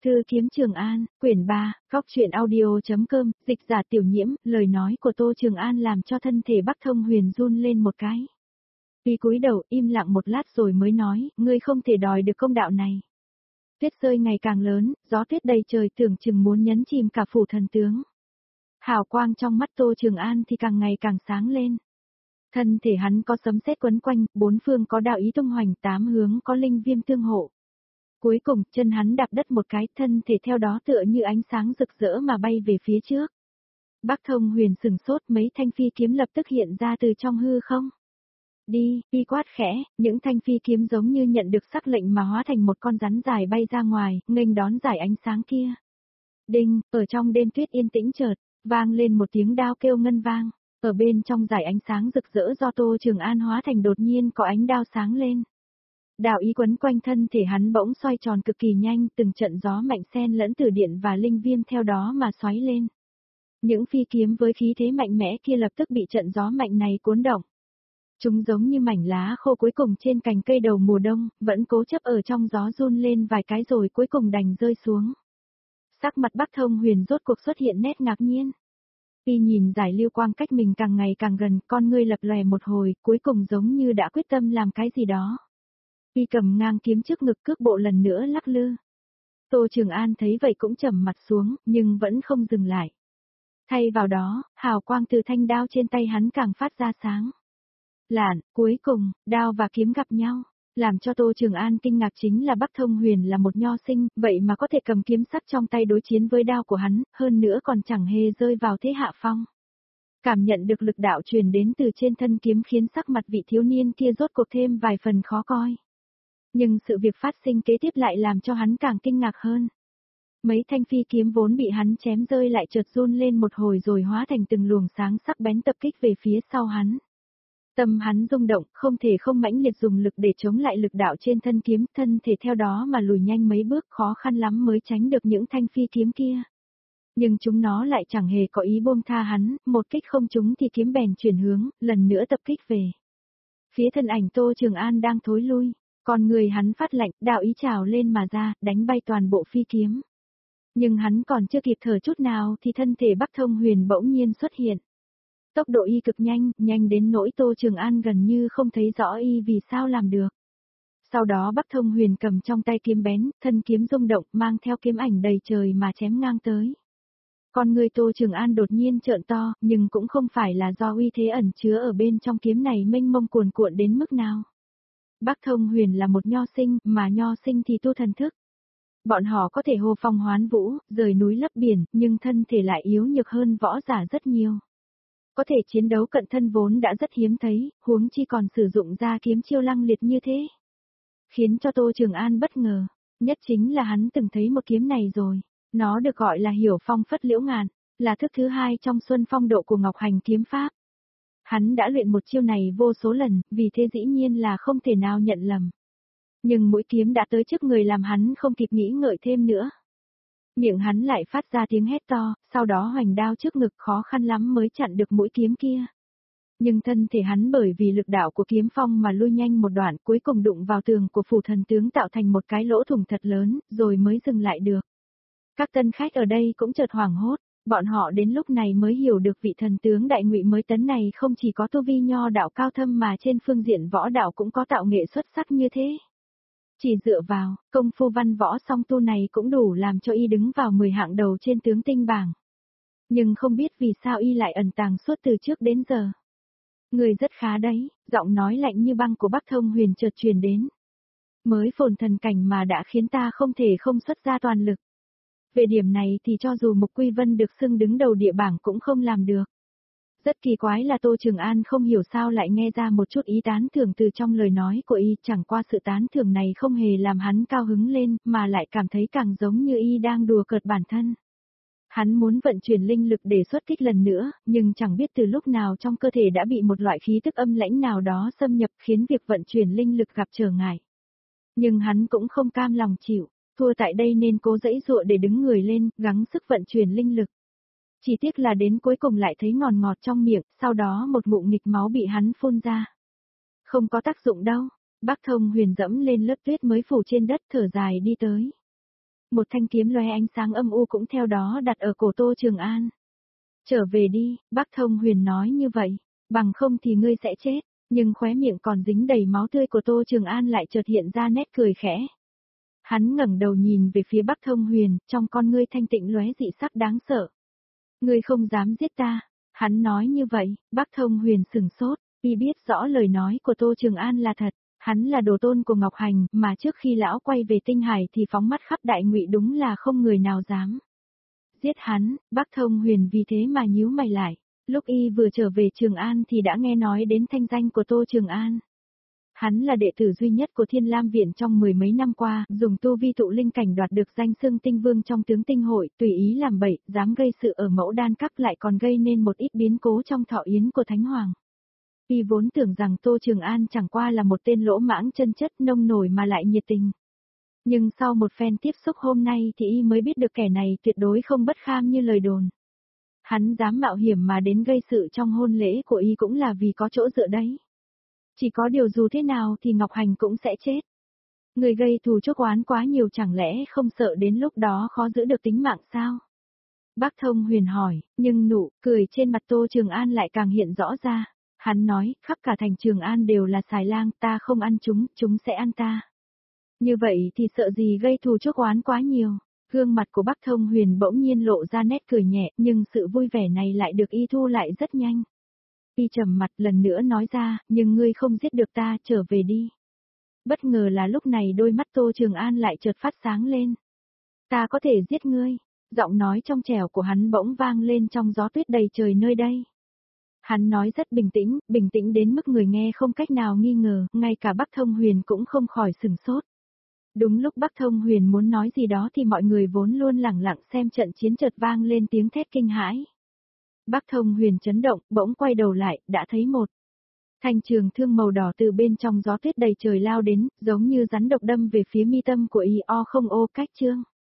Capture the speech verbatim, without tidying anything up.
Thư kiếm Trường An, quyển ba, góc truyện audio.com, dịch giả Tiểu Nhiễm, lời nói của Tô Trường An làm cho thân thể Bắc Thông Huyền run lên một cái. Y cúi đầu im lặng một lát rồi mới nói, ngươi không thể đòi được công đạo này. Tuyết rơi ngày càng lớn, gió tuyết đầy trời tưởng chừng muốn nhấn chìm cả phủ thần tướng. Hào quang trong mắt Tô Trường An thì càng ngày càng sáng lên. Thân thể hắn có sấm sét quấn quanh, bốn phương có đạo ý tung hoành, tám hướng có linh viêm tương hộ. Cuối cùng, chân hắn đạp đất một cái, thân thể theo đó tựa như ánh sáng rực rỡ mà bay về phía trước. Bắc Thông Huyền sừng sốt, mấy thanh phi kiếm lập tức hiện ra từ trong hư không. Đi, y quát khẽ, những thanh phi kiếm giống như nhận được sắc lệnh mà hóa thành một con rắn dài bay ra ngoài, nghênh đón dải ánh sáng kia. Đinh, ở trong đêm tuyết yên tĩnh chợt, vang lên một tiếng đao kêu ngân vang, ở bên trong dải ánh sáng rực rỡ do Tô Trường An hóa thành đột nhiên có ánh đao sáng lên. Đạo ý quấn quanh thân thể hắn bỗng xoay tròn cực kỳ nhanh, từng trận gió mạnh xen lẫn từ điện và linh viêm theo đó mà xoáy lên. Những phi kiếm với khí thế mạnh mẽ kia lập tức bị trận gió mạnh này cuốn động. Chúng giống như mảnh lá khô cuối cùng trên cành cây đầu mùa đông, vẫn cố chấp ở trong gió run lên vài cái rồi cuối cùng đành rơi xuống. Sắc mặt Bắc Thông Huyền rốt cuộc xuất hiện nét ngạc nhiên. Y nhìn giải lưu quang cách mình càng ngày càng gần, con ngươi lập lòe một hồi, cuối cùng giống như đã quyết tâm làm cái gì đó. Y cầm ngang kiếm trước ngực cước bộ lần nữa lắc lư. Tô Trường An thấy vậy cũng trầm mặt xuống, nhưng vẫn không dừng lại. Thay vào đó, hào quang từ thanh đao trên tay hắn càng phát ra sáng. Lạn, cuối cùng, đao và kiếm gặp nhau. Làm cho Tô Trường An kinh ngạc chính là Bắc Thông Huyền là một nho sinh, vậy mà có thể cầm kiếm sắc trong tay đối chiến với đao của hắn, hơn nữa còn chẳng hề rơi vào thế hạ phong. Cảm nhận được lực đạo truyền đến từ trên thân kiếm khiến sắc mặt vị thiếu niên kia rốt cuộc thêm vài phần khó coi. Nhưng sự việc phát sinh kế tiếp lại làm cho hắn càng kinh ngạc hơn. Mấy thanh phi kiếm vốn bị hắn chém rơi lại chợt run lên một hồi rồi hóa thành từng luồng sáng sắc bén tập kích về phía sau hắn. Tâm hắn rung động, không thể không mãnh liệt dùng lực để chống lại lực đạo trên thân kiếm, thân thể theo đó mà lùi nhanh mấy bước, khó khăn lắm mới tránh được những thanh phi kiếm kia. Nhưng chúng nó lại chẳng hề có ý buông tha hắn, một kích không trúng thì kiếm bèn chuyển hướng, lần nữa tập kích về. Phía thân ảnh Tô Trường An đang thối lui, còn người hắn phát lạnh, đạo ý trào lên mà ra, đánh bay toàn bộ phi kiếm. Nhưng hắn còn chưa kịp thở chút nào thì thân thể Bắc Thông Huyền bỗng nhiên xuất hiện. Tốc độ y cực nhanh, nhanh đến nỗi Tô Trường An gần như không thấy rõ y vì sao làm được. Sau đó Bắc Thông Huyền cầm trong tay kiếm bén, thân kiếm rung động, mang theo kiếm ảnh đầy trời mà chém ngang tới. Con người Tô Trường An đột nhiên trợn to, nhưng cũng không phải là do uy thế ẩn chứa ở bên trong kiếm này mênh mông cuồn cuộn đến mức nào. Bắc Thông Huyền là một nho sinh, mà nho sinh thì tu thần thức. Bọn họ có thể hô phong hoán vũ, rời núi lấp biển, nhưng thân thể lại yếu nhược hơn võ giả rất nhiều. Có thể chiến đấu cận thân vốn đã rất hiếm thấy, huống chi còn sử dụng ra kiếm chiêu lăng liệt như thế. Khiến cho Tô Trường An bất ngờ, nhất chính là hắn từng thấy một kiếm này rồi, nó được gọi là Hiểu Phong Phất Liễu Ngạn, là thức thứ hai trong Xuân Phong Độ của Ngọc Hành kiếm pháp. Hắn đã luyện một chiêu này vô số lần, vì thế dĩ nhiên là không thể nào nhận lầm. Nhưng mũi kiếm đã tới trước người làm hắn không kịp nghĩ ngợi thêm nữa. Miệng hắn lại phát ra tiếng hét to, sau đó hoành đao trước ngực khó khăn lắm mới chặn được mũi kiếm kia. Nhưng thân thể hắn bởi vì lực đạo của kiếm phong mà lui nhanh một đoạn, cuối cùng đụng vào tường của phủ thần tướng tạo thành một cái lỗ thủng thật lớn, rồi mới dừng lại được. Các tân khách ở đây cũng chợt hoảng hốt, bọn họ đến lúc này mới hiểu được vị thần tướng đại ngụy mới tấn này không chỉ có tu vi nho đạo cao thâm mà trên phương diện võ đạo cũng có tạo nghệ xuất sắc như thế. Chỉ dựa vào, công phu văn võ song tu này cũng đủ làm cho y đứng vào mười hạng đầu trên tướng tinh bảng. Nhưng không biết vì sao y lại ẩn tàng suốt từ trước đến giờ. Người rất khá đấy, giọng nói lạnh như băng của Bắc Thông Huyền chợt truyền đến. Mới phồn thần cảnh mà đã khiến ta không thể không xuất ra toàn lực. Về điểm này thì cho dù Mục Quy Vân được xưng đứng đầu địa bảng cũng không làm được. Rất kỳ quái là Tô Trường An không hiểu sao lại nghe ra một chút ý tán thưởng từ trong lời nói của y, chẳng qua sự tán thưởng này không hề làm hắn cao hứng lên, mà lại cảm thấy càng giống như y đang đùa cợt bản thân. Hắn muốn vận chuyển linh lực để xuất kích lần nữa, nhưng chẳng biết từ lúc nào trong cơ thể đã bị một loại khí tức âm lãnh nào đó xâm nhập khiến việc vận chuyển linh lực gặp trở ngại. Nhưng hắn cũng không cam lòng chịu, thua tại đây nên cố giãy giụa để đứng người lên, gắng sức vận chuyển linh lực. Chỉ tiếc là đến cuối cùng lại thấy ngọt ngọt trong miệng, sau đó một ngụm nghịch máu bị hắn phun ra. Không có tác dụng đâu, Bắc Thông Huyền dẫm lên lớp tuyết mới phủ trên đất thở dài đi tới. Một thanh kiếm lóe ánh sáng âm u cũng theo đó đặt ở cổ Tô Trường An. Trở về đi, Bắc Thông Huyền nói như vậy, bằng không thì ngươi sẽ chết, nhưng khóe miệng còn dính đầy máu tươi của Tô Trường An lại chợt hiện ra nét cười khẽ. Hắn ngẩng đầu nhìn về phía Bắc Thông Huyền, trong con ngươi thanh tịnh lóe dị sắc đáng sợ. Ngươi không dám giết ta, hắn nói như vậy, Bắc Thông Huyền sừng sốt, y biết rõ lời nói của Tô Trường An là thật, hắn là đồ tôn của Ngọc Hành, mà trước khi lão quay về Tinh Hải thì phóng mắt khắp đại ngụy đúng là không người nào dám giết hắn. Bắc Thông Huyền vì thế mà nhíu mày lại, lúc y vừa trở về Trường An thì đã nghe nói đến thanh danh của Tô Trường An. Hắn là đệ tử duy nhất của Thiên Lam Viện trong mười mấy năm qua, dùng tu vi tụ linh cảnh đoạt được danh xưng tinh vương trong tướng tinh hội, tùy ý làm bậy, dám gây sự ở Mẫu Đan Các lại còn gây nên một ít biến cố trong thọ yến của Thánh Hoàng. Y vốn tưởng rằng Tô Trường An chẳng qua là một tên lỗ mãng chân chất nông nổi mà lại nhiệt tình. Nhưng sau một phen tiếp xúc hôm nay thì y mới biết được kẻ này tuyệt đối không bất kham như lời đồn. Hắn dám mạo hiểm mà đến gây sự trong hôn lễ của y cũng là vì có chỗ dựa đấy. Chỉ có điều dù thế nào thì Ngọc Hành cũng sẽ chết. Người gây thù chuốc oán quá nhiều chẳng lẽ không sợ đến lúc đó khó giữ được tính mạng sao? Bắc Thông Huyền hỏi, nhưng nụ cười trên mặt Tô Trường An lại càng hiện rõ ra. Hắn nói, khắp cả thành Trường An đều là xài lang, ta không ăn chúng, chúng sẽ ăn ta. Như vậy thì sợ gì gây thù chuốc oán quá nhiều. Gương mặt của Bắc Thông Huyền bỗng nhiên lộ ra nét cười nhẹ, nhưng sự vui vẻ này lại được y thu lại rất nhanh. Y trầm mặt lần nữa nói ra, nhưng ngươi không giết được ta, trở về đi. Bất ngờ là lúc này đôi mắt Tô Trường An lại chợt phát sáng lên. Ta có thể giết ngươi. Giọng nói trong trẻo của hắn bỗng vang lên trong gió tuyết đầy trời nơi đây. Hắn nói rất bình tĩnh, bình tĩnh đến mức người nghe không cách nào nghi ngờ, ngay cả Bắc Thông Huyền cũng không khỏi sừng sốt. Đúng lúc Bắc Thông Huyền muốn nói gì đó thì mọi người vốn luôn lẳng lặng xem trận chiến chợt vang lên tiếng thét kinh hãi. Bắc Thông Huyền chấn động, bỗng quay đầu lại, đã thấy một thanh trường thương màu đỏ từ bên trong gió tuyết đầy trời lao đến, giống như rắn độc đâm về phía mi tâm của y o không ô cách chương.